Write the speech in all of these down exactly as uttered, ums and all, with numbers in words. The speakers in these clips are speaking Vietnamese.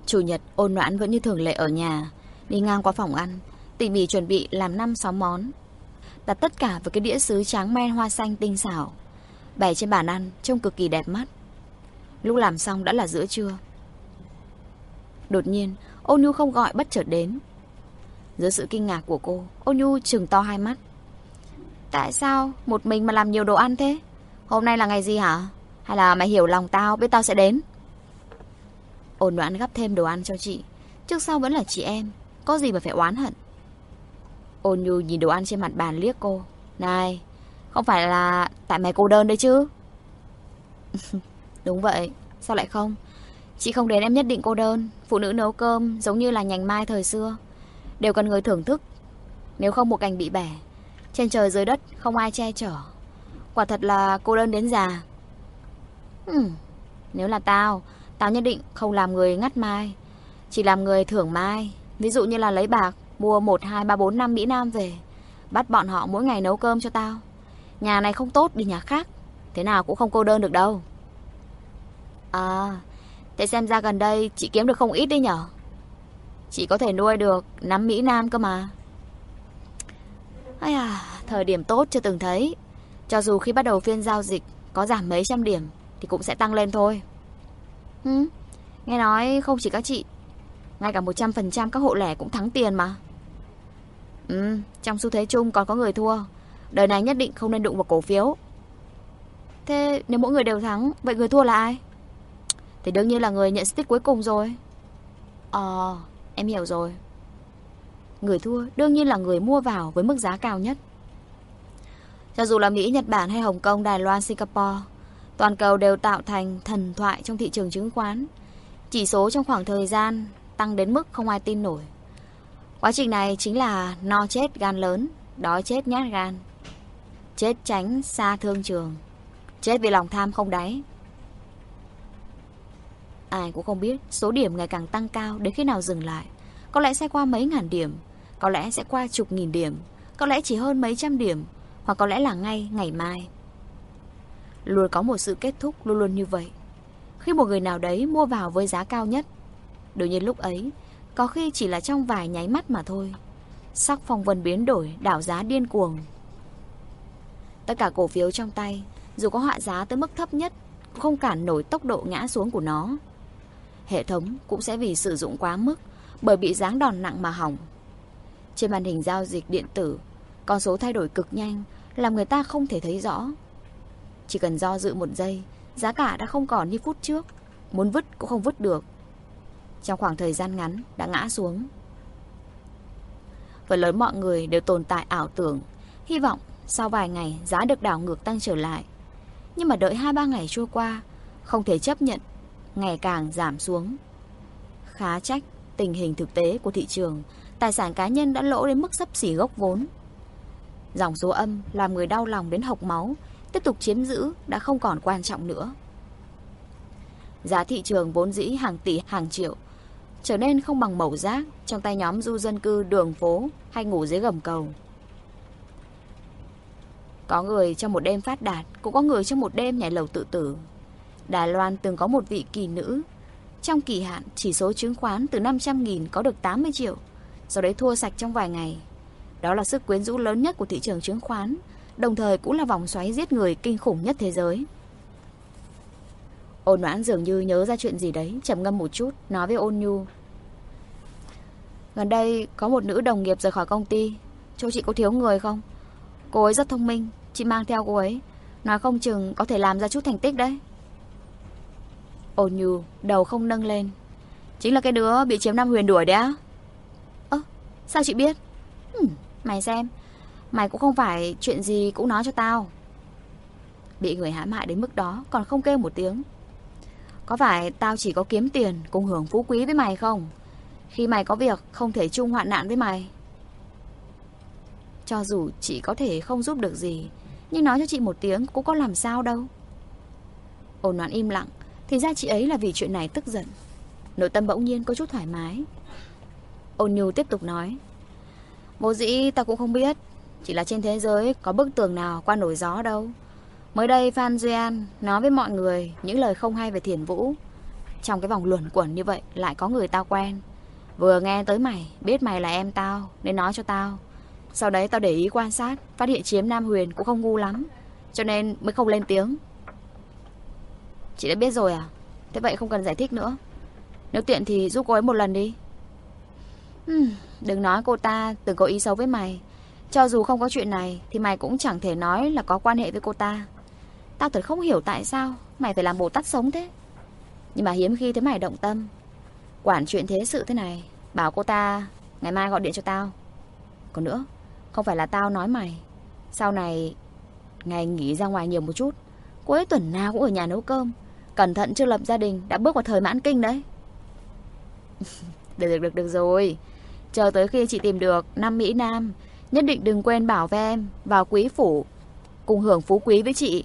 Chủ nhật, Ôn Noãn vẫn như thường lệ ở nhà, đi ngang qua phòng ăn, tỉ mỉ chuẩn bị làm năm sáu món, đặt tất cả vào cái đĩa sứ tráng men hoa xanh tinh xảo, bày trên bàn ăn trông cực kỳ đẹp mắt. Lúc làm xong đã là giữa trưa. Đột nhiên, Ôn Nhu không gọi bất chợt đến. Dưới sự kinh ngạc của cô, Ôn Nhu trừng to hai mắt. Tại sao một mình mà làm nhiều đồ ăn thế? Hôm nay là ngày gì hả? Hay là mày hiểu lòng tao, biết tao sẽ đến? Ôn Noãn gắp thêm đồ ăn cho chị. Trước sau vẫn là chị em, có gì mà phải oán hận. Ôn Nhu nhìn đồ ăn trên mặt bàn liếc cô. Này, không phải là tại mày cô đơn đấy chứ? Đúng vậy, sao lại không? Chị không đến em nhất định cô đơn. Phụ nữ nấu cơm giống như là nhành mai thời xưa, đều cần người thưởng thức. Nếu không một cành bị bẻ, trên trời dưới đất không ai che chở. Quả thật là cô đơn đến già. hmm, Nếu là tao, tao nhất định không làm người ngắt mai, chỉ làm người thưởng mai. Ví dụ như là lấy bạc mua một, hai, ba, bốn, năm Mỹ Nam về, bắt bọn họ mỗi ngày nấu cơm cho tao. Nhà này không tốt đi nhà khác, thế nào cũng không cô đơn được đâu. À, thế xem ra gần đây chị kiếm được không ít đi nhở? Chị có thể nuôi được năm Mỹ Nam cơ mà. Ây à, thời điểm tốt chưa từng thấy. Cho dù khi bắt đầu phiên giao dịch có giảm mấy trăm điểm thì cũng sẽ tăng lên thôi. Hứ, nghe nói không chỉ các chị, ngay cả một trăm phần trăm các hộ lẻ cũng thắng tiền mà. Ừ, trong xu thế chung còn có người thua. Đời này nhất định không nên đụng vào cổ phiếu. Thế nếu mỗi người đều thắng, vậy người thua là ai? Thì đương nhiên là người nhận stick cuối cùng rồi. Ờ, em hiểu rồi. Người thua đương nhiên là người mua vào với mức giá cao nhất. Cho dù là Mỹ, Nhật Bản hay Hồng Kông, Đài Loan, Singapore, toàn cầu đều tạo thành thần thoại trong thị trường chứng khoán. Chỉ số trong khoảng thời gian tăng đến mức không ai tin nổi. Quá trình này chính là no chết gan lớn, đói chết nhát gan, chết tránh xa thương trường, chết vì lòng tham không đáy. Ai cũng không biết số điểm ngày càng tăng cao đến khi nào dừng lại. Có lẽ sẽ qua mấy ngàn điểm, có lẽ sẽ qua chục nghìn điểm, có lẽ chỉ hơn mấy trăm điểm, hoặc có lẽ là ngay ngày mai. Luôn có một sự kết thúc luôn luôn như vậy. Khi một người nào đấy mua vào với giá cao nhất, đột nhiên lúc ấy, có khi chỉ là trong vài nháy mắt mà thôi, sắc phong vân biến đổi, đảo giá điên cuồng. Tất cả cổ phiếu trong tay, dù có hạ giá tới mức thấp nhất, cũng không cản nổi tốc độ ngã xuống của nó. Hệ thống cũng sẽ vì sử dụng quá mức, bởi bị giáng đòn nặng mà hỏng. Trên màn hình giao dịch điện tử, con số thay đổi cực nhanh, làm người ta không thể thấy rõ. Chỉ cần do dự một giây, giá cả đã không còn như phút trước, muốn vứt cũng không vứt được. Trong khoảng thời gian ngắn đã ngã xuống. Phần lớn mọi người đều tồn tại ảo tưởng, hy vọng sau vài ngày giá được đảo ngược tăng trở lại. Nhưng mà đợi hai ba ngày trôi qua, không thể chấp nhận, ngày càng giảm xuống. Khá trách tình hình thực tế của thị trường, tài sản cá nhân đã lỗ đến mức xấp xỉ gốc vốn. Dòng số âm làm người đau lòng đến hộc máu, tiếp tục chiếm giữ đã không còn quan trọng nữa. Giá thị trường vốn dĩ hàng tỷ hàng triệu, trở nên không bằng mẩu rác trong tay nhóm du dân cư đường phố hay ngủ dưới gầm cầu. Có người trong một đêm phát đạt, cũng có người trong một đêm nhảy lầu tự tử. Đài Loan từng có một vị kỳ nữ, trong kỳ hạn chỉ số chứng khoán từ năm trăm nghìn có được tám mươi triệu, sau đấy thua sạch trong vài ngày. Đó là sức quyến rũ lớn nhất của thị trường chứng khoán, đồng thời cũng là vòng xoáy giết người kinh khủng nhất thế giới. Ôn Noãn dường như nhớ ra chuyện gì đấy, trầm ngâm một chút, nói với Ôn Nhu. Gần đây có một nữ đồng nghiệp rời khỏi công ty, chỗ chị có thiếu người không? Cô ấy rất thông minh, chị mang theo cô ấy, nói không chừng có thể làm ra chút thành tích đấy. Ôn Nhu đầu không nâng lên. Chính là cái đứa bị Chiếm Nam Huyền đuổi đấy á? Ơ, sao chị biết? Ừ, mày xem, mày cũng không phải chuyện gì cũng nói cho tao. Bị người hãm hại đến mức đó còn không kêu một tiếng. Có phải tao chỉ có kiếm tiền cùng hưởng phú quý với mày không? Khi mày có việc không thể chung hoạn nạn với mày. Cho dù chị có thể không giúp được gì, nhưng nói cho chị một tiếng cũng có làm sao đâu. Ôn Noãn im lặng. Thì ra chị ấy là vì chuyện này tức giận. Nội tâm bỗng nhiên có chút thoải mái. Ôn Nhu tiếp tục nói. Vô dĩ tao cũng không biết, chỉ là trên thế giới có bức tường nào qua nổi gió đâu. Mới đây Phan Duy An nói với mọi người những lời không hay về Thiền Vũ. Trong cái vòng luẩn quẩn như vậy lại có người tao quen. Vừa nghe tới mày, biết mày là em tao nên nói cho tao. Sau đấy tao để ý quan sát, phát hiện Chiếm Nam Huyền cũng không ngu lắm, cho nên mới không lên tiếng. Chị đã biết rồi à? Thế vậy không cần giải thích nữa. Nếu tiện thì giúp cô ấy một lần đi. uhm, Đừng nói cô ta từng có ý xấu với mày. Cho dù không có chuyện này thì mày cũng chẳng thể nói là có quan hệ với cô ta. Tao thật không hiểu tại sao mày phải làm Bồ Tát sống thế. Nhưng mà hiếm khi thấy mày động tâm. Quản chuyện thế sự thế này, bảo cô ta ngày mai gọi điện cho tao. Còn nữa, không phải là tao nói mày, sau này ngày nghỉ ra ngoài nhiều một chút. Cô ấy tuần nào cũng ở nhà nấu cơm. Cẩn thận chưa lập gia đình đã bước vào thời mãn kinh đấy. Được được được được rồi. Chờ tới khi chị tìm được năm Mỹ Nam, nhất định đừng quên bảo với em vào quý phủ cùng hưởng phú quý với chị.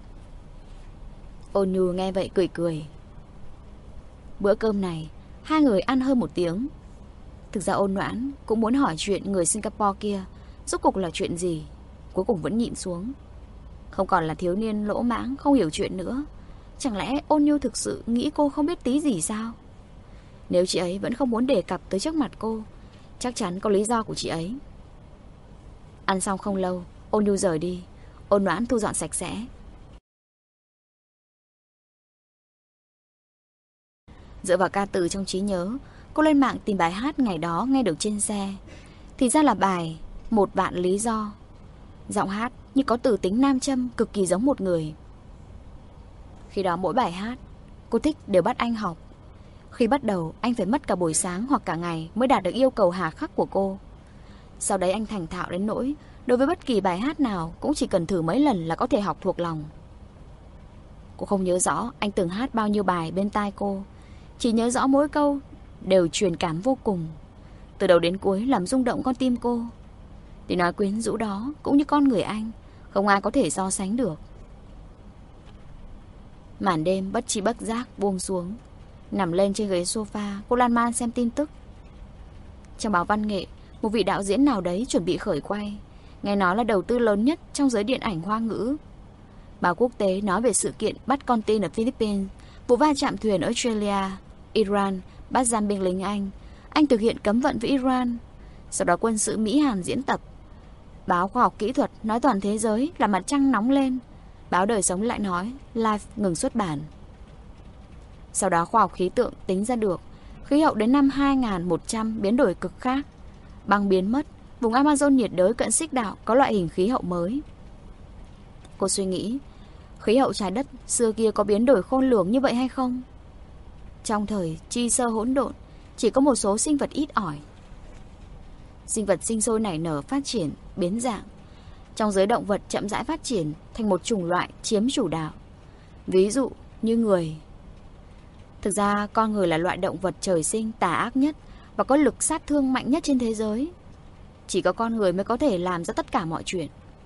Ôn Nhu nghe vậy cười cười. Bữa cơm này hai người ăn hơn một tiếng. Thực ra Ôn Noãn cũng muốn hỏi chuyện người Singapore kia rốt cuộc là chuyện gì, cuối cùng vẫn nhịn xuống. Không còn là thiếu niên lỗ mãng không hiểu chuyện nữa. Chẳng lẽ Ôn Nhu thực sự nghĩ cô không biết tí gì sao? Nếu chị ấy vẫn không muốn đề cập tới trước mặt cô, chắc chắn có lý do của chị ấy. Ăn xong không lâu, Ôn Nhu rời đi. Ôn Noãn thu dọn sạch sẽ. Dựa vào ca từ trong trí nhớ, cô lên mạng tìm bài hát ngày đó nghe được trên xe. Thì ra là bài Một Vạn Lý Do. Giọng hát như có từ tính nam châm, cực kỳ giống một người. Khi đó mỗi bài hát cô thích đều bắt anh học. Khi bắt đầu anh phải mất cả buổi sáng hoặc cả ngày mới đạt được yêu cầu hà khắc của cô. Sau đấy anh thành thạo đến nỗi đối với bất kỳ bài hát nào cũng chỉ cần thử mấy lần là có thể học thuộc lòng. Cô không nhớ rõ anh từng hát bao nhiêu bài bên tai cô, chỉ nhớ rõ mỗi câu đều truyền cảm vô cùng, từ đầu đến cuối làm rung động con tim cô. Tiếng nói quyến rũ đó cũng như con người anh, không ai có thể so sánh được. Màn đêm bất tri bất giác buông xuống. Nằm lên trên ghế sofa, cô lan man xem tin tức. Trong báo văn nghệ, một vị đạo diễn nào đấy chuẩn bị khởi quay, nghe nói là đầu tư lớn nhất trong giới điện ảnh Hoa ngữ. Báo quốc tế nói về sự kiện bắt con tin ở Philippines, vụ va chạm thuyền ở Australia, Iran bắt giam binh lính Anh, Anh thực hiện cấm vận với Iran, sau đó quân sự Mỹ Hàn diễn tập. Báo Khoa học Kỹ thuật nói toàn thế giới là mặt trăng nóng lên. Báo Đời Sống lại nói Life ngừng xuất bản. Sau đó khoa học khí tượng tính ra được khí hậu đến năm hai nghìn một trăm biến đổi cực khác. Băng biến mất, vùng Amazon nhiệt đới cận xích đạo có loại hình khí hậu mới. Cô suy nghĩ, khí hậu trái đất xưa kia có biến đổi khôn lường như vậy hay không? Trong thời chi sơ hỗn độn, chỉ có một số sinh vật ít ỏi. Sinh vật sinh sôi nảy nở phát triển, biến dạng. Trong giới động vật chậm rãi phát triển thành một chủng loại chiếm chủ đạo. Ví dụ như người. Thực ra con người là loại động vật trời sinh tà ác nhất và có lực sát thương mạnh nhất trên thế giới. Chỉ có con người mới có thể làm ra tất cả mọi chuyện.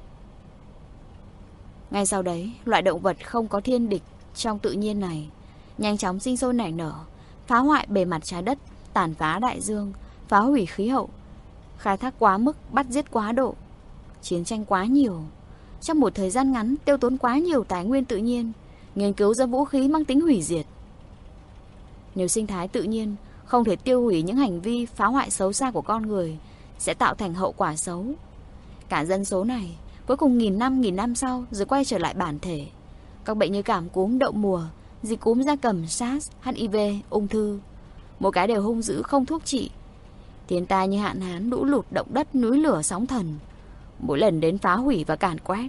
Ngay sau đấy, loại động vật không có thiên địch trong tự nhiên này nhanh chóng sinh sôi nảy nở, phá hoại bề mặt trái đất, tàn phá đại dương, phá hủy khí hậu, khai thác quá mức, bắt giết quá độ, chiến tranh quá nhiều, trong một thời gian ngắn tiêu tốn quá nhiều tài nguyên tự nhiên, nghiên cứu ra vũ khí mang tính hủy diệt. Nếu sinh thái tự nhiên không thể tiêu hủy những hành vi phá hoại xấu xa của con người, sẽ tạo thành hậu quả xấu. Cả dân số này cuối cùng nghìn năm nghìn năm sau rồi quay trở lại bản thể. Các bệnh như cảm cúm, đậu mùa, dịch cúm gia cầm, SARS, hát i vê, ung thư, mỗi cái đều hung dữ không thuốc trị. Thiên tai như hạn hán, lũ lụt, động đất, núi lửa, sóng thần, mỗi lần đến phá hủy và càn quét.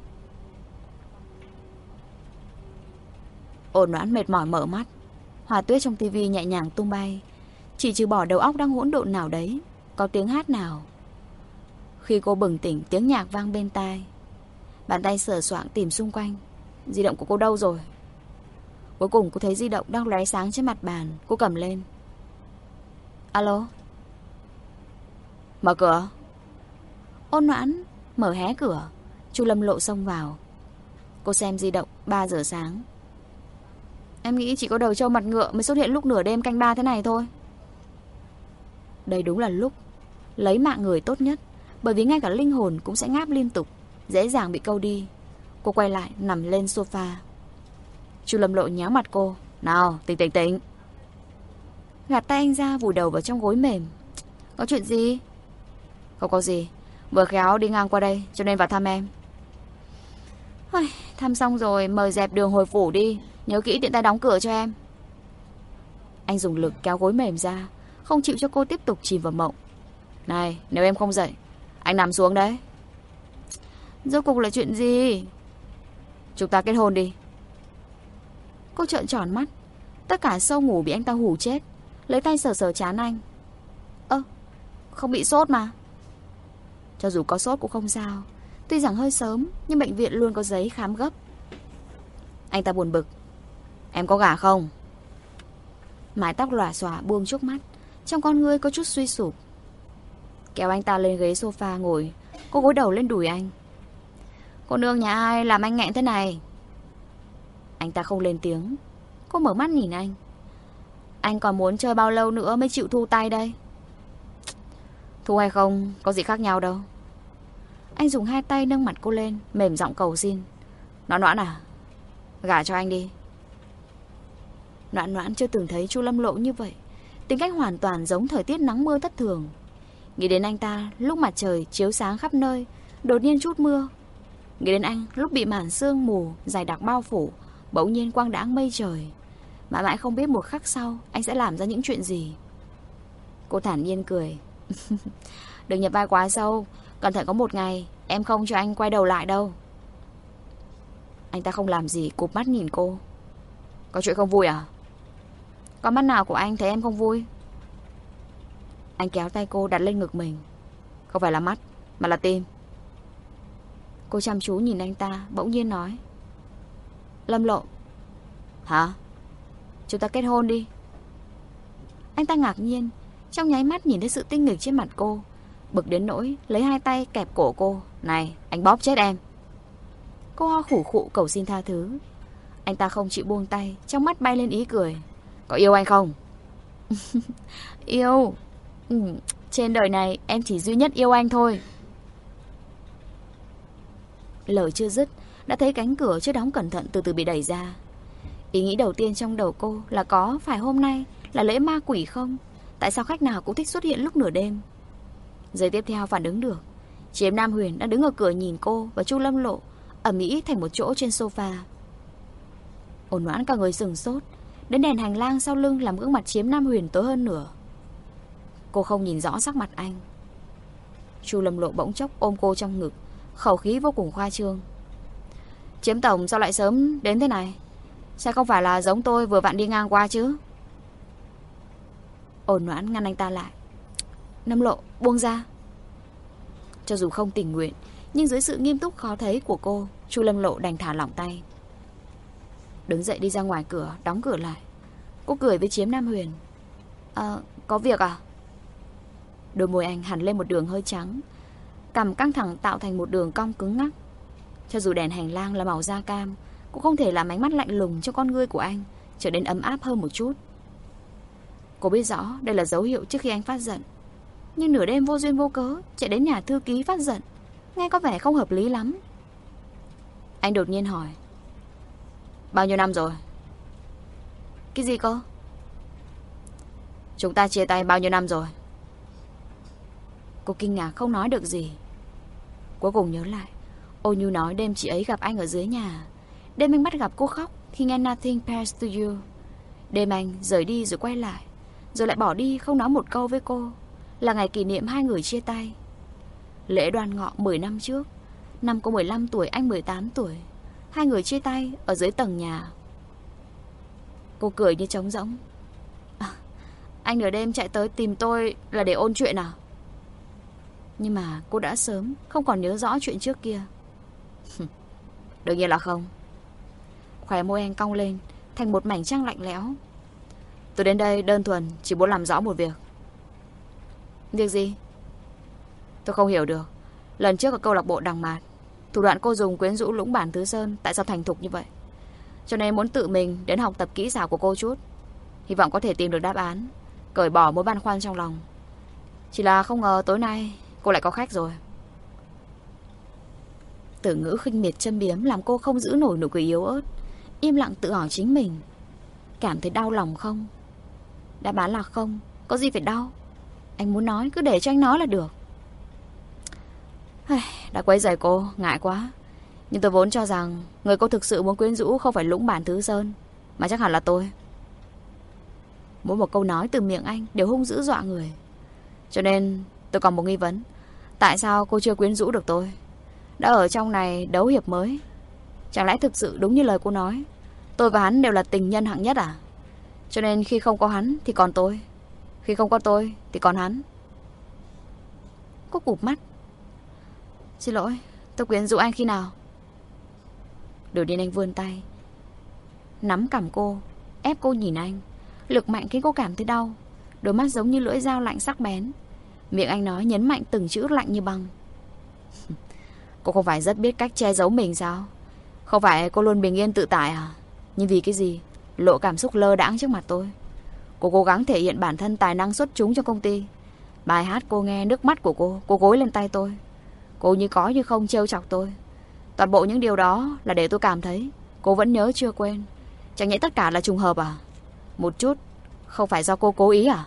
Ôn Noãn mệt mỏi mở mắt. Hoa tuyết trong tivi nhẹ nhàng tung bay, chỉ trừ bỏ đầu óc đang hỗn độn nào đấy, có tiếng hát nào. Khi cô bừng tỉnh, tiếng nhạc vang bên tai. Bàn tay sờ soạng tìm xung quanh. Di động của cô đâu rồi? Cuối cùng cô thấy di động đang lóe sáng trên mặt bàn. Cô cầm lên. Alo? Mở cửa. Ôn Noãn mở hé cửa. Chu Lâm Lộ xông vào. Cô xem di động. Ba giờ sáng. Em nghĩ chỉ có đầu trâu mặt ngựa mới xuất hiện lúc nửa đêm canh ba thế này thôi. Đây đúng là lúc lấy mạng người tốt nhất, bởi vì ngay cả linh hồn cũng sẽ ngáp liên tục, dễ dàng bị câu đi. Cô quay lại nằm lên sofa. Chu Lâm Lộ nhéo mặt cô. Nào, tỉnh tỉnh tỉnh. Gạt tay anh ra, vùi đầu vào trong gối mềm. Có chuyện gì? Không có gì. Vừa khéo đi ngang qua đây cho nên vào thăm em. Ôi, thăm xong rồi mời dẹp đường hồi phủ đi. Nhớ kỹ tiện tay đóng cửa cho em. Anh dùng lực kéo gối mềm ra, không chịu cho cô tiếp tục chìm vào mộng. Này, nếu em không dậy, anh nằm xuống đấy. Rốt cuộc là chuyện gì? Chúng ta kết hôn đi. Cô trợn tròn mắt. Tất cả sâu ngủ bị anh ta hù chết. Lấy tay sờ sờ trán anh. Ơ, không bị sốt mà. Cho dù có sốt cũng không sao. Tuy rằng hơi sớm, nhưng bệnh viện luôn có giấy khám gấp. Anh ta buồn bực. Em có gả không? Mái tóc lòa xòa buông trước mắt, trong con ngươi có chút suy sụp. Kéo anh ta lên ghế sofa ngồi. Cô gối đầu lên đùi anh. Cô nương nhà ai làm anh nghẹn thế này? Anh ta không lên tiếng. Cô mở mắt nhìn anh. Anh còn muốn chơi bao lâu nữa mới chịu thu tay đây? Thu hay không có gì khác nhau đâu. Anh dùng hai tay nâng mặt cô lên, mềm giọng cầu xin. Noãn Noãn à, gả cho anh đi. Noãn Noãn chưa từng thấy Chu Lâm Lộ như vậy. Tính cách hoàn toàn giống thời tiết nắng mưa thất thường. Nghĩ đến anh ta lúc mặt trời chiếu sáng khắp nơi, đột nhiên chút mưa. Nghĩ đến anh lúc bị màn sương mù dày đặc bao phủ, bỗng nhiên quang đãng mây trời. Mãi mãi không biết một khắc sau anh sẽ làm ra những chuyện gì. Cô thản nhiên cười. Đừng nhập vai quá sâu, cẩn thận có một ngày em không cho anh quay đầu lại đâu. Anh ta không làm gì, cụp mắt nhìn cô. Có chuyện không vui à? Có mắt nào của anh thấy em không vui? Anh kéo tay cô đặt lên ngực mình. Không phải là mắt, mà là tim. Cô chăm chú nhìn anh ta, bỗng nhiên nói. Lâm Lộ. Hả? Chúng ta kết hôn đi. Anh ta ngạc nhiên, trong nháy mắt nhìn thấy sự tinh nghịch trên mặt cô, bực đến nỗi lấy hai tay kẹp cổ cô. Này, anh bóp chết em. Cô ho khủ khụ cầu xin tha thứ. Anh ta không chịu buông tay, trong mắt bay lên ý cười. Có yêu anh không? Yêu? Ừ, trên đời này em chỉ duy nhất yêu anh thôi. Lời chưa dứt, đã thấy cánh cửa chưa đóng cẩn thận từ từ bị đẩy ra. Ý nghĩ đầu tiên trong đầu cô là có phải hôm nay là lễ ma quỷ không? Tại sao khách nào cũng thích xuất hiện lúc nửa đêm? Giây tiếp theo phản ứng được, chị Nam Huyền đang đứng ở cửa nhìn cô và Chu Lâm Lộ ầm ĩ thành một chỗ trên sofa. Ổn Noãn cả người sừng sốt, đến đèn hành lang sau lưng làm gương mặt Chiếm Nam Huyền tối hơn nửa. Cô không nhìn rõ sắc mặt anh. Chu Lâm Lộ bỗng chốc ôm cô trong ngực, khẩu khí vô cùng khoa trương. Chiếm tổng sao lại sớm đến thế này? Sẽ không phải là giống tôi vừa vặn đi ngang qua chứ? Ổn Noãn ngăn anh ta lại. Lâm Lộ, buông ra. Cho dù không tình nguyện, nhưng dưới sự nghiêm túc khó thấy của cô, Chu Lâm Lộ đành thả lỏng tay. Đứng dậy đi ra ngoài cửa, đóng cửa lại. Cô cười với Chiếm Nam Huyền. À, có việc à? Đôi môi anh hằn lên một đường hơi trắng, cằm căng thẳng tạo thành một đường cong cứng ngắc. Cho dù đèn hành lang là màu da cam, cũng không thể làm ánh mắt lạnh lùng cho con ngươi của anh trở nên ấm áp hơn một chút. Cô biết rõ đây là dấu hiệu trước khi anh phát giận, nhưng nửa đêm vô duyên vô cớ chạy đến nhà thư ký phát giận, nghe có vẻ không hợp lý lắm. Anh đột nhiên hỏi. Bao nhiêu năm rồi? Cái gì cơ? Chúng ta chia tay bao nhiêu năm rồi? Cô kinh ngạc không nói được gì. Cuối cùng nhớ lại, Ô Nhu nói đêm chị ấy gặp anh ở dưới nhà. Đêm anh bắt gặp cô khóc khi nghe Nothing Compares to You. Đêm anh rời đi rồi quay lại, rồi lại bỏ đi không nói một câu với cô. Là ngày kỷ niệm hai người chia tay. Lễ Đoan Ngọ mười năm trước. Năm cô mười lăm tuổi, anh mười tám tuổi. Hai người chia tay ở dưới tầng nhà. Cô cười như trống rỗng. À, anh nửa đêm chạy tới tìm tôi là để ôn chuyện à? Nhưng mà cô đã sớm không còn nhớ rõ chuyện trước kia. Đương nhiên là không. Khóe môi anh cong lên thành một mảnh trăng lạnh lẽo. Tôi đến đây đơn thuần chỉ muốn làm rõ một việc. Việc gì? Tôi không hiểu được. Lần trước ở câu lạc bộ Đằng Mạt, thủ đoạn cô dùng quyến rũ Lũng Bản Tứ Sơn tại sao thành thục như vậy? Cho nên muốn tự mình đến học tập kỹ xảo của cô chút, hy vọng có thể tìm được đáp án, cởi bỏ mối băn khoăn trong lòng. Chỉ là không ngờ tối nay cô lại có khách rồi. Từ ngữ khinh miệt châm biếm làm cô không giữ nổi nụ cười yếu ớt, im lặng tự hỏi chính mình. Cảm thấy đau lòng không? Đáp án là không. Có gì phải đau? Anh muốn nói, cứ để cho anh nói là được. Đã quấy rầy cô, ngại quá. Nhưng tôi vốn cho rằng người cô thực sự muốn quyến rũ không phải Lũng Bản Thứ Sơn, mà chắc hẳn là tôi. Mỗi một câu nói từ miệng anh đều hung dữ dọa người. Cho nên tôi còn một nghi vấn. Tại sao cô chưa quyến rũ được tôi? Đã ở trong này đấu hiệp mới, chẳng lẽ thực sự đúng như lời cô nói, tôi và hắn đều là tình nhân hạng nhất à? Cho nên khi không có hắn thì còn tôi, khi không có tôi thì còn hắn. Cô cụp mắt. Xin lỗi, tôi quyến rũ anh khi nào? Đột nhiên anh vươn tay nắm cằm cô, ép cô nhìn anh. Lực mạnh khiến cô cảm thấy đau. Đôi mắt giống như lưỡi dao lạnh sắc bén. Miệng anh nói nhấn mạnh từng chữ lạnh như băng. Cô không phải rất biết cách che giấu mình sao? Không phải cô luôn bình yên tự tại à? Nhưng vì cái gì lộ cảm xúc lơ đãng trước mặt tôi? Cô cố gắng thể hiện bản thân tài năng xuất chúng trong công ty. Bài hát cô nghe, nước mắt của cô, cô gối lên tay tôi. Cô như có như không trêu chọc tôi. Toàn bộ những điều đó là để tôi cảm thấy cô vẫn nhớ chưa quên. Chẳng nhẽ tất cả là trùng hợp à? Một chút không phải do cô cố ý à?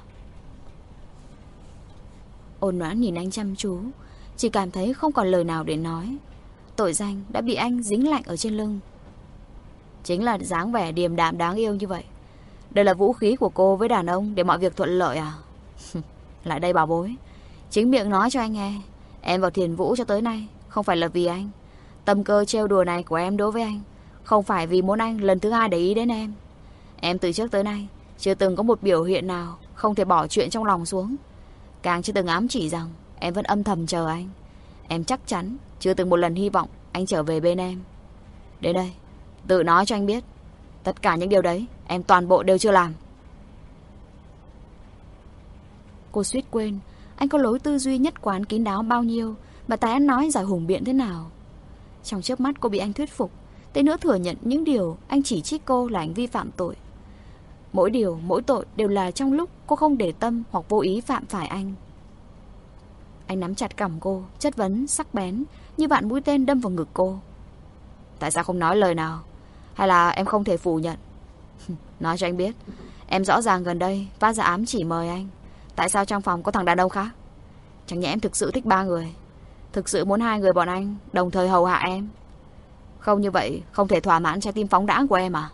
Ôn Noãn nhìn anh chăm chú, chỉ cảm thấy không còn lời nào để nói. Tội danh đã bị anh dính lạnh ở trên lưng. Chính là dáng vẻ điềm đạm đáng yêu như vậy. Đây là vũ khí của cô với đàn ông để mọi việc thuận lợi à? Lại đây bảo bối, chính miệng nói cho anh nghe, em vào Thiền Vũ cho tới nay không phải là vì anh. Tâm cơ trêu đùa này của em đối với anh không phải vì muốn anh lần thứ hai để ý đến em. Em từ trước tới nay chưa từng có một biểu hiện nào không thể bỏ chuyện trong lòng xuống. Càng chưa từng ám chỉ rằng em vẫn âm thầm chờ anh. Em chắc chắn chưa từng một lần hy vọng anh trở về bên em. Đến đây, tự nói cho anh biết, tất cả những điều đấy em toàn bộ đều chưa làm. Cô suýt quên anh có lối tư duy nhất quán kín đáo bao nhiêu, mà tài ăn nói giỏi hùng biện thế nào. Trong chớp mắt cô bị anh thuyết phục, tới nữa thừa nhận những điều anh chỉ trích cô là anh vi phạm tội. Mỗi điều, mỗi tội đều là trong lúc cô không để tâm hoặc vô ý phạm phải anh. Anh nắm chặt cằm cô, chất vấn sắc bén như vạn mũi tên đâm vào ngực cô. Tại sao không nói lời nào? Hay là em không thể phủ nhận? Nói cho anh biết, em rõ ràng gần đây phát ra ám chỉ mời anh. Tại sao trong phòng có thằng đàn ông khác? Chẳng nhẽ em thực sự thích ba người, thực sự muốn hai người bọn anh đồng thời hầu hạ em? Không như vậy không thể thỏa mãn trái tim phóng đãng của em à?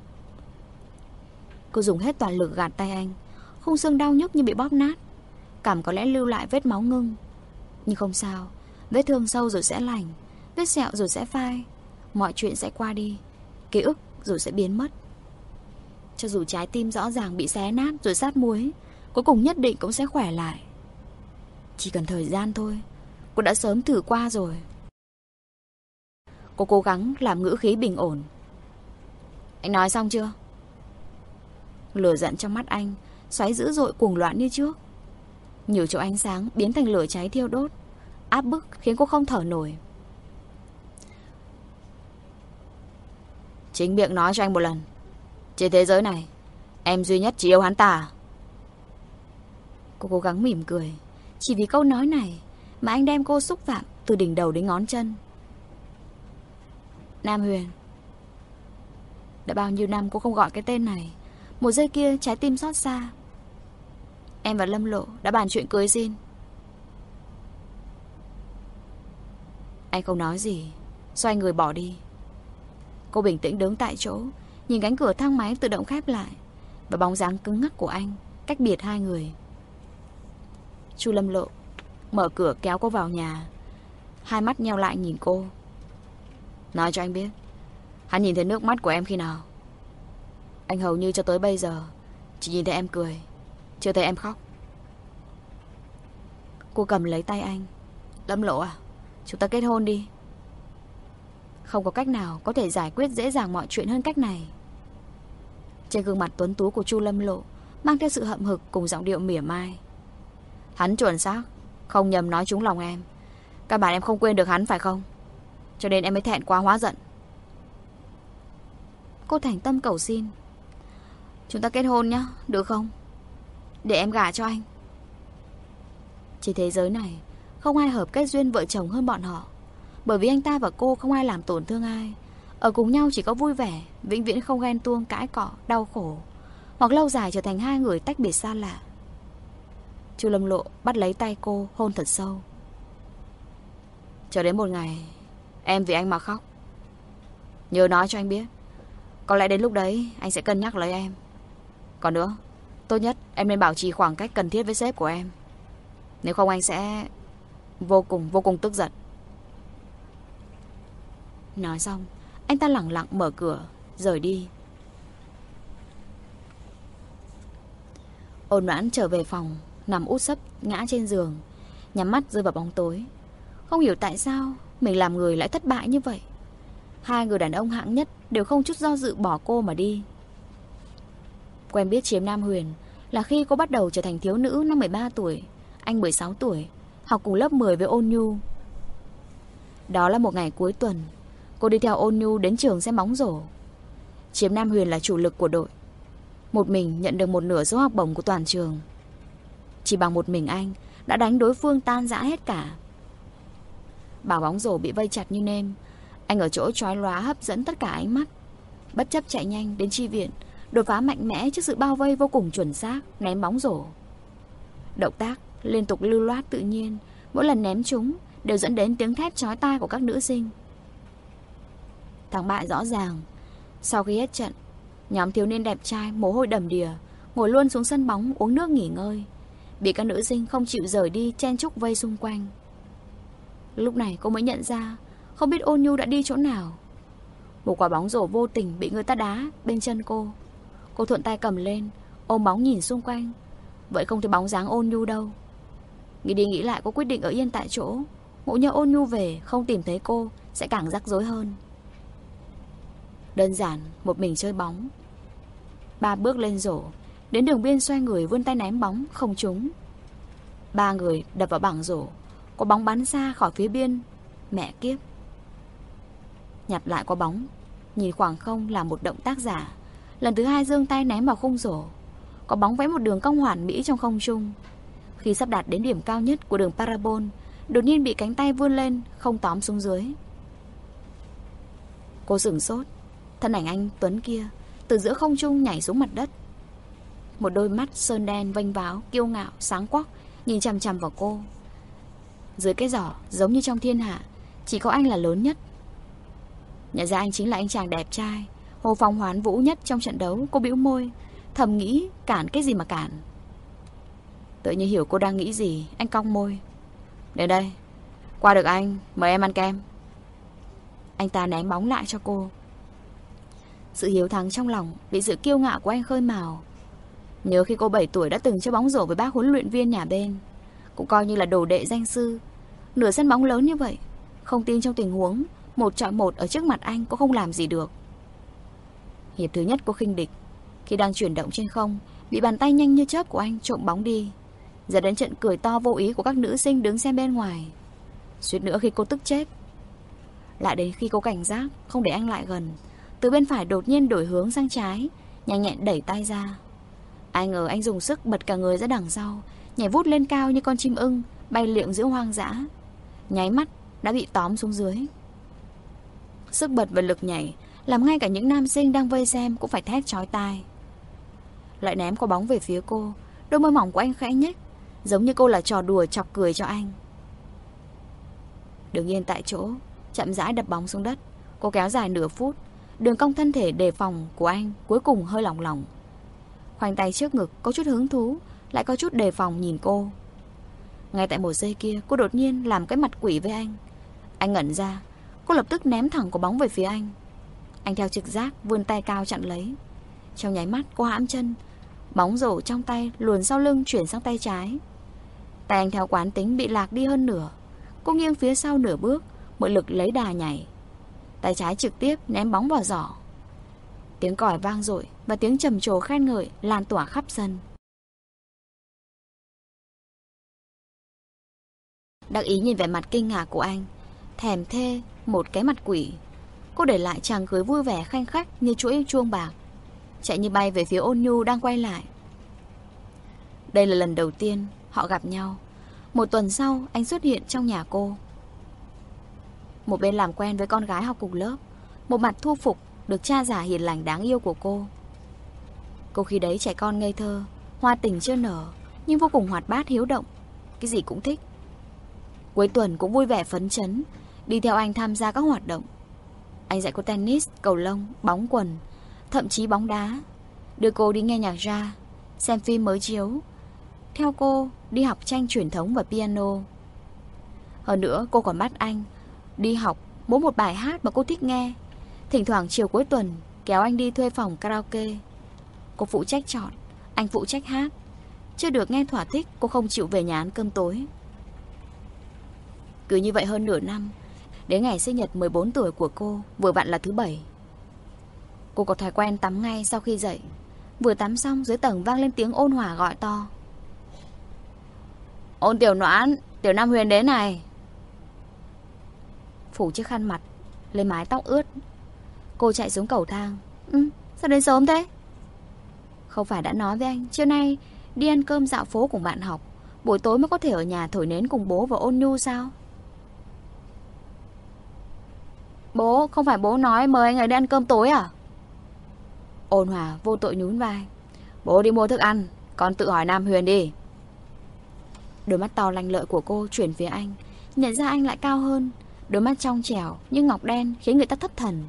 Cô dùng hết toàn lực gạt tay anh. Khung xương đau nhức như bị bóp nát. Cằm có lẽ lưu lại vết máu ngưng, nhưng không sao. Vết thương sâu rồi sẽ lành, vết sẹo rồi sẽ phai. Mọi chuyện sẽ qua đi, ký ức rồi sẽ biến mất. Cho dù trái tim rõ ràng bị xé nát rồi sát muối, cuối cùng nhất định cũng sẽ khỏe lại. Chỉ cần thời gian thôi. Cô đã sớm thử qua rồi. Cô cố gắng làm ngữ khí bình ổn. Anh nói xong chưa? Lửa giận trong mắt anh xoáy dữ dội cuồng loạn như trước. Nhiều chỗ ánh sáng biến thành lửa cháy thiêu đốt, áp bức khiến cô không thở nổi. Chính miệng nói cho anh một lần, trên thế giới này em duy nhất chỉ yêu hắn ta à? Cô cố gắng mỉm cười. Chỉ vì câu nói này mà anh đem cô xúc phạm từ đỉnh đầu đến ngón chân. Nam Huyền. Đã bao nhiêu năm cô không gọi cái tên này. Một giây kia trái tim xót xa. Em và Lâm Lộ đã bàn chuyện cưới xin. Anh không nói gì, xoay người bỏ đi. Cô bình tĩnh đứng tại chỗ, nhìn cánh cửa thang máy tự động khép lại và bóng dáng cứng ngắc của anh cách biệt hai người. Chu Lâm Lộ mở cửa kéo cô vào nhà, hai mắt nheo lại nhìn cô. Nói cho anh biết, hắn nhìn thấy nước mắt của em khi nào? Anh hầu như cho tới bây giờ chỉ nhìn thấy em cười, chưa thấy em khóc. Cô cầm lấy tay anh. Lâm Lộ à, chúng ta kết hôn đi. Không có cách nào có thể giải quyết dễ dàng mọi chuyện hơn cách này. Trên gương mặt tuấn tú của Chu Lâm Lộ mang theo sự hậm hực cùng giọng điệu mỉa mai. Hắn chuẩn xác, không nhầm nói trúng lòng em. Các bạn em không quên được hắn phải không? Cho nên em mới thẹn quá hóa giận. Cô thành tâm cầu xin. Chúng ta kết hôn nhá, được không? Để em gả cho anh. Trên thế giới này không ai hợp kết duyên vợ chồng hơn bọn họ. Bởi vì anh ta và cô không ai làm tổn thương ai. Ở cùng nhau chỉ có vui vẻ, vĩnh viễn không ghen tuông, cãi cọ, đau khổ. hoặc lâu dài trở thành hai người tách biệt xa lạ. Chu Lâm Lộ bắt lấy tay cô, hôn thật sâu. Chờ đến một ngày em vì anh mà khóc, nhớ nói cho anh biết. Có lẽ đến lúc đấy anh sẽ cân nhắc lấy em. Còn nữa, tốt nhất em nên bảo trì khoảng cách cần thiết với sếp của em. Nếu không anh sẽ vô cùng vô cùng tức giận. Nói xong, anh ta lẳng lặng mở cửa rời đi. Ôn Noãn trở về phòng, nằm út sấp ngã trên giường, nhắm mắt rơi vào bóng tối. Không hiểu tại sao mình làm người lại thất bại như vậy. Hai người đàn ông hạng nhất đều không chút do dự bỏ cô mà đi. Quen biết Chiếm Nam Huyền là khi cô bắt đầu trở thành thiếu nữ năm mười ba tuổi, anh mười sáu tuổi, học cùng lớp mười với Ôn Nhu. Đó là một ngày cuối tuần, cô đi theo Ôn Nhu đến trường xem bóng rổ. Chiếm Nam Huyền là chủ lực của đội, một mình nhận được một nửa số học bổng của toàn trường. Chỉ bằng một mình anh đã đánh đối phương tan rã hết cả. Bảo bóng rổ bị vây chặt như nêm, anh ở chỗ chói lóa hấp dẫn tất cả ánh mắt. Bất chấp chạy nhanh đến chi viện, đột phá mạnh mẽ trước sự bao vây vô cùng chuẩn xác, ném bóng rổ. Động tác liên tục lưu loát tự nhiên, mỗi lần ném chúng đều dẫn đến tiếng thét chói tai của các nữ sinh. Thắng bại rõ ràng. Sau khi hết trận, nhóm thiếu niên đẹp trai mồ hôi đầm đìa ngồi luôn xuống sân bóng uống nước nghỉ ngơi, bị các nữ sinh không chịu rời đi chen chúc vây xung quanh. Lúc này cô mới nhận ra, không biết Ôn Nhu đã đi chỗ nào. Một quả bóng rổ vô tình bị người ta đá bên chân cô. Cô thuận tay cầm lên, ôm bóng nhìn xung quanh, vậy không thấy bóng dáng Ôn Nhu đâu. Nghĩ đi nghĩ lại, cô quyết định ở yên tại chỗ. Ngộ nhỡ Ôn Nhu về không tìm thấy cô sẽ càng rắc rối hơn. Đơn giản một mình chơi bóng. Ba bước lên rổ, đến đường biên xoay người vươn tay ném bóng, không trúng. Ba người đập vào bảng rổ, có bóng bắn xa khỏi phía biên. Mẹ kiếp. Nhặt lại quả bóng, nhìn khoảng không là một động tác giả. Lần thứ hai giương tay ném vào khung rổ, có bóng vẽ một đường cong hoàn mỹ trong không trung. Khi sắp đạt đến điểm cao nhất của đường parabol, đột nhiên bị cánh tay vươn lên, không tóm xuống dưới. Cô sửng sốt. Thân ảnh anh Tuấn kia từ giữa không trung nhảy xuống mặt đất. Một đôi mắt sơn đen vênh váo, kiêu ngạo, sáng quắc nhìn chằm chằm vào cô. Dưới cái giỏ giống như trong thiên hạ, chỉ có anh là lớn nhất. Nhận ra anh chính là anh chàng đẹp trai, hồ phong hoán vũ nhất trong trận đấu. Cô bĩu môi, thầm nghĩ cản cái gì mà cản. Tự như hiểu cô đang nghĩ gì, anh cong môi. Đến đây, qua được anh, mời em ăn kem. Anh ta ném bóng lại cho cô. Sự hiếu thắng trong lòng bị sự kiêu ngạo của anh khơi mào. Nhớ khi cô bảy tuổi đã từng chơi bóng rổ với bác huấn luyện viên nhà bên, cũng coi như là đồ đệ danh sư. Nửa sân bóng lớn như vậy, không tin trong tình huống một chọi một ở trước mặt anh cô không làm gì được. Hiệp thứ nhất cô khinh địch, khi đang chuyển động trên không bị bàn tay nhanh như chớp của anh trộm bóng đi, dẫn đến trận cười to vô ý của các nữ sinh đứng xem bên ngoài. Suýt nữa khi cô tức chết. Lại đến khi cô cảnh giác không để anh lại gần, từ bên phải đột nhiên đổi hướng sang trái, nhanh nhẹn đẩy tay ra. Ai ngờ anh dùng sức bật cả người ra đằng sau, nhảy vút lên cao như con chim ưng bay liệng giữa hoang dã. Nháy mắt đã bị tóm xuống dưới. Sức bật và lực nhảy làm ngay cả những nam sinh đang vây xem cũng phải thét chói tai. Lại ném quả bóng về phía cô, đôi môi mỏng của anh khẽ nhếch, giống như cô là trò đùa chọc cười cho anh. Đứng yên tại chỗ, chậm rãi đập bóng xuống đất. Cô kéo dài nửa phút, đường cong thân thể đề phòng của anh cuối cùng hơi lỏng lỏng. Khoanh tay trước ngực, có chút hứng thú, lại có chút đề phòng nhìn cô. Ngay tại một giây kia, cô đột nhiên làm cái mặt quỷ với anh. Anh ngẩn ra, cô lập tức ném thẳng quả bóng về phía anh. Anh theo trực giác vươn tay cao chặn lấy. Trong nháy mắt cô hãm chân, bóng rổ trong tay luồn sau lưng chuyển sang tay trái. Tay anh theo quán tính bị lạc đi hơn nửa. Cô nghiêng phía sau nửa bước, mượn lực lấy đà nhảy. Tay trái trực tiếp ném bóng vào giỏ. Tiếng còi vang dội và tiếng trầm trồ khen ngợi lan tỏa khắp sân. Đắc ý nhìn vẻ mặt kinh ngạc của anh, thèm thê một cái mặt quỷ. Cô để lại chàng cười vui vẻ khanh khách như chuỗi chuông bạc, chạy như bay về phía Ôn Nhu đang quay lại. Đây là lần đầu tiên họ gặp nhau. Một tuần sau anh xuất hiện trong nhà cô. Một bên làm quen với con gái học cùng lớp, một mặt thu phục được cha già hiền lành đáng yêu của cô. Cô khi đấy trẻ con ngây thơ, hoa tình chưa nở, nhưng vô cùng hoạt bát hiếu động, cái gì cũng thích. Cuối tuần cũng vui vẻ phấn chấn, đi theo anh tham gia các hoạt động. Anh dạy cô tennis, cầu lông, bóng quần, thậm chí bóng đá. Đưa cô đi nghe nhạc jazz, xem phim mới chiếu, theo cô đi học tranh truyền thống và piano. Hơn nữa cô còn bắt anh đi học mỗi một bài hát mà cô thích nghe. Thỉnh thoảng chiều cuối tuần kéo anh đi thuê phòng karaoke. Cô phụ trách chọn, anh phụ trách hát. Chưa được nghe thỏa thích, cô không chịu về nhà ăn cơm tối. Cứ như vậy hơn nửa năm, đến ngày sinh nhật mười bốn tuổi của cô, vừa vặn là thứ bảy. Cô có thói quen tắm ngay sau khi dậy. Vừa tắm xong, dưới tầng vang lên tiếng ôn hòa gọi to: Ôn Tiểu Noãn, Tiểu Nam Huyền đến này. Phủ chiếc khăn mặt lên mái tóc ướt, cô chạy xuống cầu thang. Ừ, sao đến sớm thế? Không phải đã nói với anh trưa nay đi ăn cơm dạo phố cùng bạn học, buổi tối mới có thể ở nhà thổi nến cùng bố và Ôn Nhu sao? Bố, không phải bố nói mời anh ấy đi ăn cơm tối à? Ôn Hòa vô tội nhún vai. Bố đi mua thức ăn, con tự hỏi Nam Huyền đi. Đôi mắt to lanh lợi của cô chuyển phía anh, nhận ra anh lại cao hơn. Đôi mắt trong trẻo như ngọc đen khiến người ta thất thần.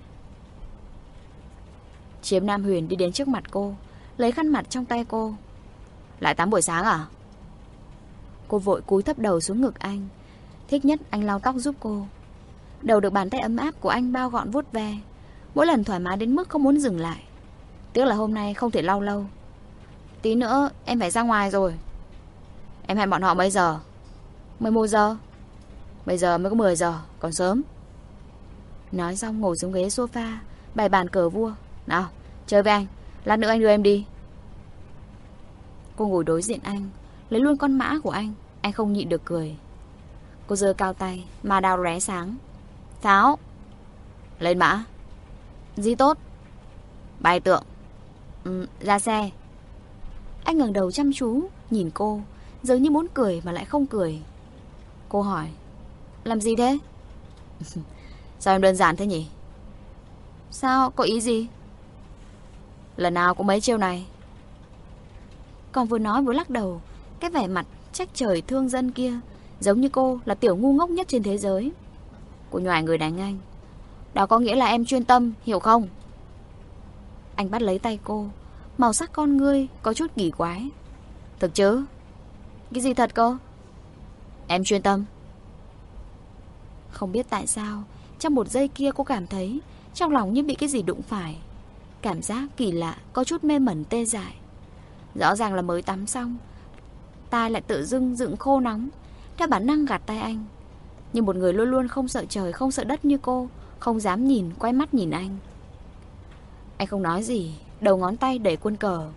Chiếm Nam Huyền đi đến trước mặt cô, lấy khăn mặt trong tay cô. Lại tắm buổi sáng à? Cô vội cúi thấp đầu xuống ngực anh. Thích nhất anh lau tóc giúp cô. Đầu được bàn tay ấm áp của anh bao gọn vuốt ve, mỗi lần thoải mái đến mức không muốn dừng lại. Tiếc là hôm nay không thể lau lâu. Tí nữa em phải ra ngoài rồi. Em hẹn bọn họ mấy giờ? mười một giờ. Bây giờ mới có mười giờ, còn sớm. Nói xong ngồi xuống ghế sofa, bày bàn cờ vua. Nào, chơi với anh, lát nữa anh đưa em đi. Cô ngồi đối diện anh, lấy luôn con mã của anh. Anh không nhịn được cười. Cô giơ cao tay, mà đào lóe sáng. Pháo. Lên mã. Di tốt. Bài tượng. Ừ, ra xe. Anh ngẩng đầu chăm chú nhìn cô, dường như muốn cười mà lại không cười. Cô hỏi: Làm gì thế? Sao em đơn giản thế nhỉ? Sao, có ý gì? Lần nào cũng mấy chiêu này. Còn vừa nói vừa lắc đầu, cái vẻ mặt trách trời thương dân kia, giống như cô là tiểu ngu ngốc nhất trên thế giới. Cô nhoài người đánh anh. Đó có nghĩa là em chuyên tâm, hiểu không? Anh bắt lấy tay cô, màu sắc con ngươi có chút kỳ quái. Thực chứ? Cái gì thật cơ? Em chuyên tâm. Không biết tại sao, trong một giây kia cô cảm thấy trong lòng như bị cái gì đụng phải. Cảm giác kỳ lạ, có chút mê mẩn tê dại. Rõ ràng là mới tắm xong, tai lại tự dưng dựng khô nóng. Theo bản năng gạt tay anh. Nhưng một người luôn luôn không sợ trời, không sợ đất như cô, không dám nhìn, quay mắt nhìn anh. Anh không nói gì, đầu ngón tay đẩy quân cờ.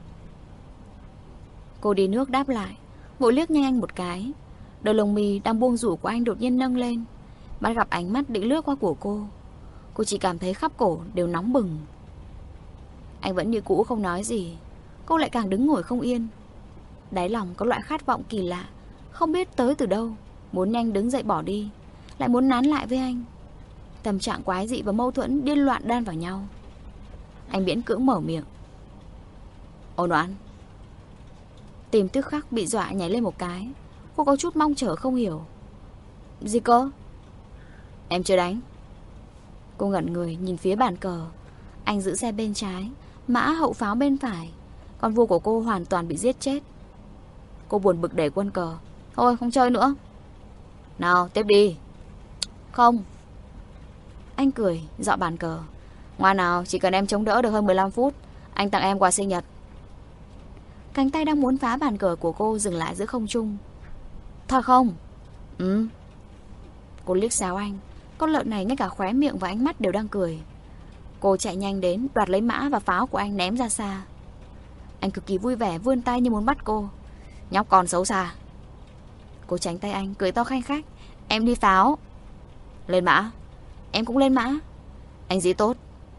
Cô đi nước đáp lại, vội liếc nhanh anh một cái. Đôi lông mi đang buông rủ của anh đột nhiên nâng lên, bắt gặp ánh mắt định lướt qua của cô. Cô chỉ cảm thấy khắp cổ đều nóng bừng. Anh vẫn như cũ không nói gì. Cô lại càng đứng ngồi không yên. Đáy lòng có loại khát vọng kỳ lạ, không biết tới từ đâu, muốn nhanh đứng dậy bỏ đi, lại muốn nán lại với anh. Tâm trạng quái dị và mâu thuẫn điên loạn đan vào nhau. Anh miễn cưỡng mở miệng. Ôn Oán. Tim tức khắc bị dọa nhảy lên một cái. Cô có chút mong chờ không hiểu. Gì cơ? Em chưa đánh. Cô ngẩn người nhìn phía bàn cờ. Anh giữ xe bên trái, mã hậu pháo bên phải. Con vua của cô hoàn toàn bị giết chết. Cô buồn bực để quân cờ. Thôi không chơi nữa. Nào tiếp đi. Không. Anh cười dọ bàn cờ. Ngoan nào, chỉ cần em chống đỡ được hơn mười lăm phút, anh tặng em quà sinh nhật. Cánh tay đang muốn phá bàn cờ của cô dừng lại giữa không trung. Thật không? Ừ. Cô liếc xéo anh. Con lợn này ngay cả khóe miệng và ánh mắt đều đang cười. Cô chạy nhanh đến, đoạt lấy mã và pháo của anh ném ra xa. Anh cực kỳ vui vẻ vươn tay như muốn bắt cô. Nhóc con xấu xa. Cô tránh tay anh, cười to khanh khách. Em đi pháo. Lên mã. Em cũng lên mã. Anh dí tốt.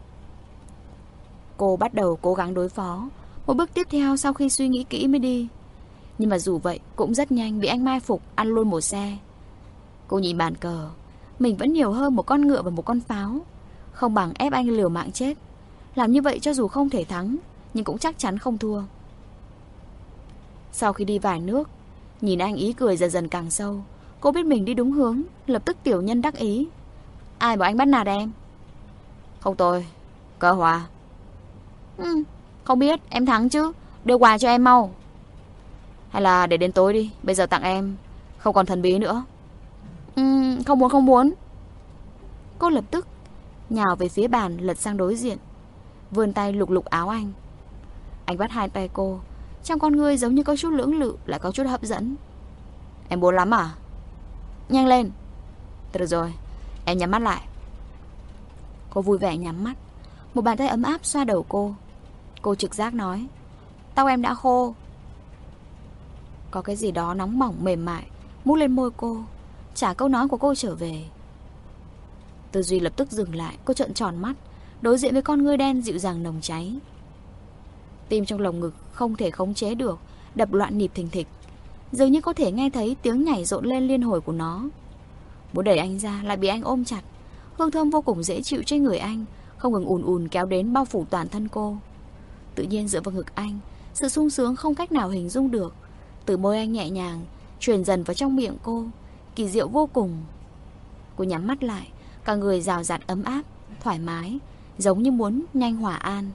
Cô bắt đầu cố gắng đối phó. Một bước tiếp theo sau khi suy nghĩ kỹ mới đi. Nhưng mà dù vậy cũng rất nhanh bị anh mai phục, ăn luôn một xe. Cô nhìn bàn cờ, mình vẫn nhiều hơn một con ngựa và một con pháo. Không bằng ép anh liều mạng chết. Làm như vậy cho dù không thể thắng, nhưng cũng chắc chắn không thua. Sau khi đi vài nước, nhìn anh ý cười dần dần càng sâu, cô biết mình đi đúng hướng. Lập tức tiểu nhân đắc ý. Ai bảo anh bắt nạt em? Không tôi, Cơ Hòa. Ừ, không biết, em thắng chứ. Đưa quà cho em mau. Hay là để đến tối đi, bây giờ tặng em không còn thần bí nữa. Ừ, không muốn không muốn. Cô lập tức nhào về phía bàn, lật sang đối diện, vươn tay lục lục áo anh. Anh bắt hai tay cô, trong con ngươi giống như có chút lưỡng lự, lại có chút hấp dẫn. Em buồn lắm à? Nhanh lên. Được rồi, em nhắm mắt lại. Cô vui vẻ nhắm mắt. Một bàn tay ấm áp xoa đầu cô. Cô trực giác nói, tóc em đã khô. Có cái gì đó nóng bỏng mềm mại mút lên môi cô, trả câu nói của cô trở về. Tư duy lập tức dừng lại. Cô trợn tròn mắt, đối diện với con ngươi đen dịu dàng nồng cháy. Tim trong lồng ngực không thể khống chế được, đập loạn nhịp thình thịch, dường như có thể nghe thấy tiếng nhảy rộn lên liên hồi của nó. Muốn đẩy anh ra lại bị anh ôm chặt. Hương thơm vô cùng dễ chịu trên người anh không ngừng ùn ùn kéo đến bao phủ toàn thân cô. Tự nhiên dựa vào ngực anh, sự sung sướng không cách nào hình dung được từ môi anh nhẹ nhàng truyền dần vào trong miệng cô, kỳ diệu vô cùng. Cô nhắm mắt lại, cả người rào rạt ấm áp, thoải mái, giống như muốn nhanh hòa an.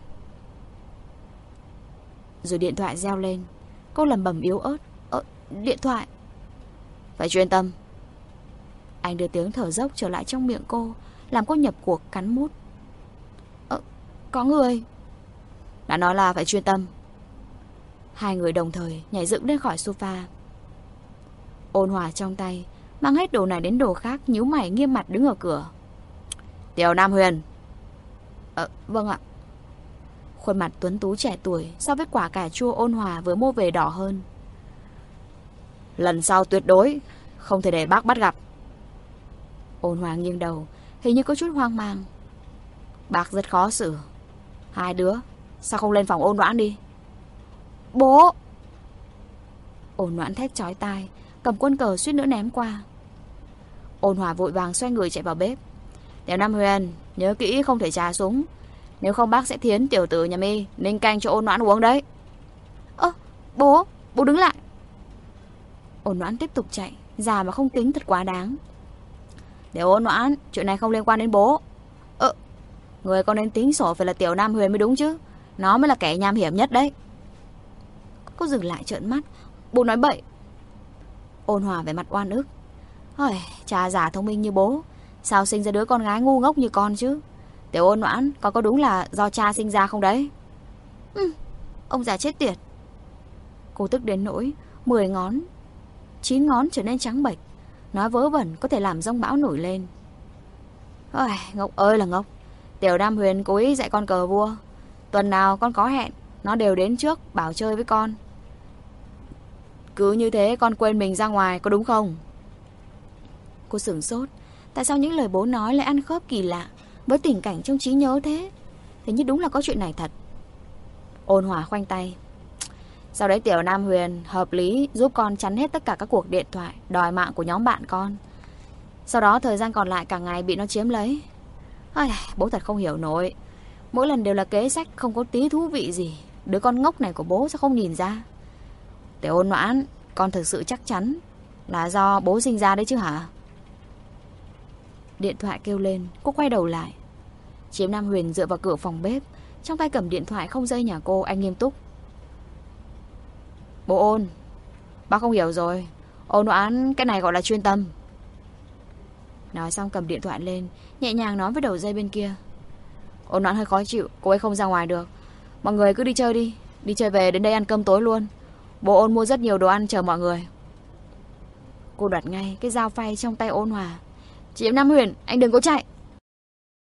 Rồi điện thoại reo lên. Cô lẩm bẩm yếu ớt, Ơ, điện thoại. Phải chuyên tâm. Anh đưa tiếng thở dốc trở lại trong miệng cô, làm cô nhập cuộc cắn mút. Ờ, có người. Đã nói là phải chuyên tâm. Hai người đồng thời nhảy dựng lên khỏi sofa. Ôn Hòa trong tay mang hết đồ này đến đồ khác, nhíu mày nghiêm mặt đứng ở cửa. Tiểu Nam Huyền. Ờ, vâng ạ. Khuôn mặt tuấn tú trẻ tuổi so với quả cà chua Ôn Hòa vừa mua về đỏ hơn. Lần sau tuyệt đối không thể để bác bắt gặp. Ôn Hòa nghiêng đầu, hình như có chút hoang mang. Bác rất khó xử. Hai đứa sao không lên phòng Ôn Noãn đi? Bố! Ôn Noãn thét chói tai, cầm quân cờ suýt nữa ném qua. Ôn Hòa vội vàng xoay người chạy vào bếp. Tiểu Nam Huyền, nhớ kỹ không thể trà súng, nếu không bác sẽ thiến tiểu tử nhà mi ninh canh cho Ôn Noãn uống đấy. Ơ, bố, bố đứng lại. Ôn Noãn tiếp tục chạy, già mà không tính thật quá đáng. Để Ôn Noãn, chuyện này không liên quan đến bố. Ơ, người con nên tính sổ phải là Tiểu Nam Huyền mới đúng chứ. Nó mới là kẻ nham hiểm nhất đấy. Cô dừng lại trợn mắt. Bố nói bậy. Ôn Hòa vẻ mặt oan ức. Ôi, cha già thông minh như bố, sao sinh ra đứa con gái ngu ngốc như con chứ? Tiểu Ôn Noãn, có có đúng là do cha sinh ra không đấy? Ừ, ông già chết tiệt. Cô tức đến nỗi mười ngón, chín ngón trở nên trắng bệch, nói vớ vẩn có thể làm giông bão nổi lên. Ôi, ngốc ơi là ngốc. Tiểu Nam Huyền cố ý dạy con cờ vua. Tuần nào con có hẹn, nó đều đến trước bảo chơi với con. Cứ như thế con quên mình ra ngoài, có đúng không? Cô sửng sốt. Tại sao những lời bố nói lại ăn khớp kỳ lạ với tình cảnh trong trí nhớ thế? Hình như đúng là có chuyện này thật. Ôn Hòa khoanh tay. Sau đấy Tiểu Nam Huyền hợp lý giúp con chắn hết tất cả các cuộc điện thoại đòi mạng của nhóm bạn con. Sau đó thời gian còn lại cả ngày bị nó chiếm lấy. Ai, bố thật không hiểu nổi. Mỗi lần đều là kế sách không có tí thú vị gì. Đứa con ngốc này của bố sao không nhìn ra? Tiểu Ôn Noãn, con thực sự chắc chắn là do bố sinh ra đấy chứ hả? Điện thoại kêu lên. Cô quay đầu lại. Chiếm Nam Huyền dựa vào cửa phòng bếp, trong tay cầm điện thoại không dây nhà cô. Anh nghiêm túc. Bố Ôn, bác không hiểu rồi. Ôn Noãn, cái này gọi là chuyên tâm. Nói xong cầm điện thoại lên, nhẹ nhàng nói với đầu dây bên kia. Ôn Noãn hơi khó chịu, cô ấy không ra ngoài được. Mọi người cứ đi chơi đi. Đi chơi về đến đây ăn cơm tối luôn. Bố Ôn mua rất nhiều đồ ăn chờ mọi người. Cô đoạt ngay cái dao phay trong tay Ôn Hòa. Chị Nam Huyền, anh đừng có chạy.